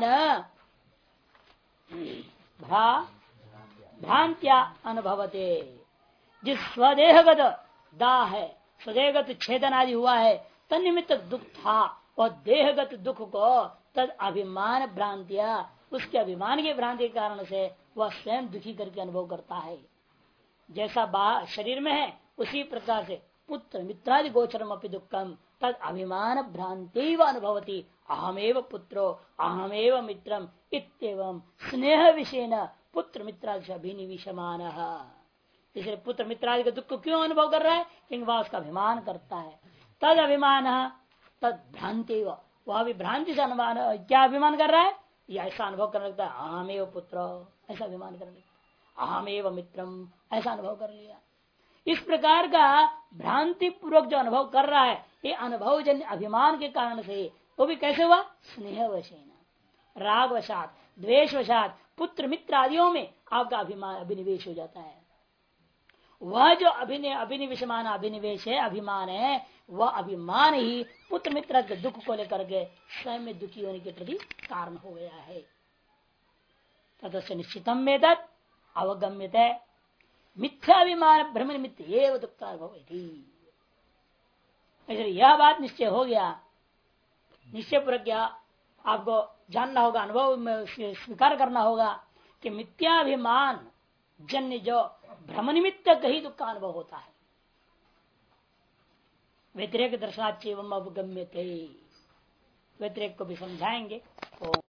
भ्रांत्या अनुभवते। जिस स्वदेहगत दाह है, स्वदेहगत छेदन आदि हुआ है, तन्निमित्त दुख था और देहगत दुख को तद अभिमान भ्रांतिया, उसके अभिमान के भ्रांति के कारण से वह स्वयं दुखी करके अनुभव करता है। जैसा शरीर में है उसी प्रकार से पुत्र मित्रादि गोचरम अपि दुखम तद अभिमान भ्रांति व अनुभवती। अहमेव पुत्रो अहमेव मित्रम इत्येवं स्नेह विषेण पुत्र मित्रादि अभिनिविशमान। इसलिए पुत्र मित्रादि का दुख क्यों अनुभव कर रहा है, क्योंकि वह उसका अभिमान करता है। तद अभिमान तद भ्रांति, वह भी भ्रांति से अनुमान क्या अभिमान कर रहा है, यह ऐसा अनुभव करने लगता है अहमेव पुत्र, ऐसा अभिमान करने लगता है अहमेव मित्रम, ऐसा अनुभव कर लिया। इस प्रकार का भ्रांति पूर्वक जो अनुभव कर रहा है, ये अनुभव जन्य अभिमान के कारण से वो भी कैसे हुआ, स्नेह वशेन, राग वशात, द्वेष वशात पुत्र मित्र आदियों में आपका अभिमान अभिनिवेश हो जाता है। वह जो अभिनिवेशमान अभिनिवेश है, अभिमान है, वह अभिमान ही पुत्र मित्र के दुख को लेकर के स्वयं में दुखी होने के प्रति कारण हो गया है। तदस्य निश्चितम में तत् अवगम्यते मिथ्याभिमान भ्रम निमित्त एवं दुख भवति। यह बात निश्चय हो गया, निश्चय प्रज्ञा आपको जानना होगा, अनुभव में स्वीकार करना होगा कि मिथ्याभिमान जन्य जो भ्रम निमित्त कहीं दुख का अनुभव होता है, व्यतिरेक दर्शनाच एवं अवगम्यते, व्यतिरेक को भी समझाएंगे।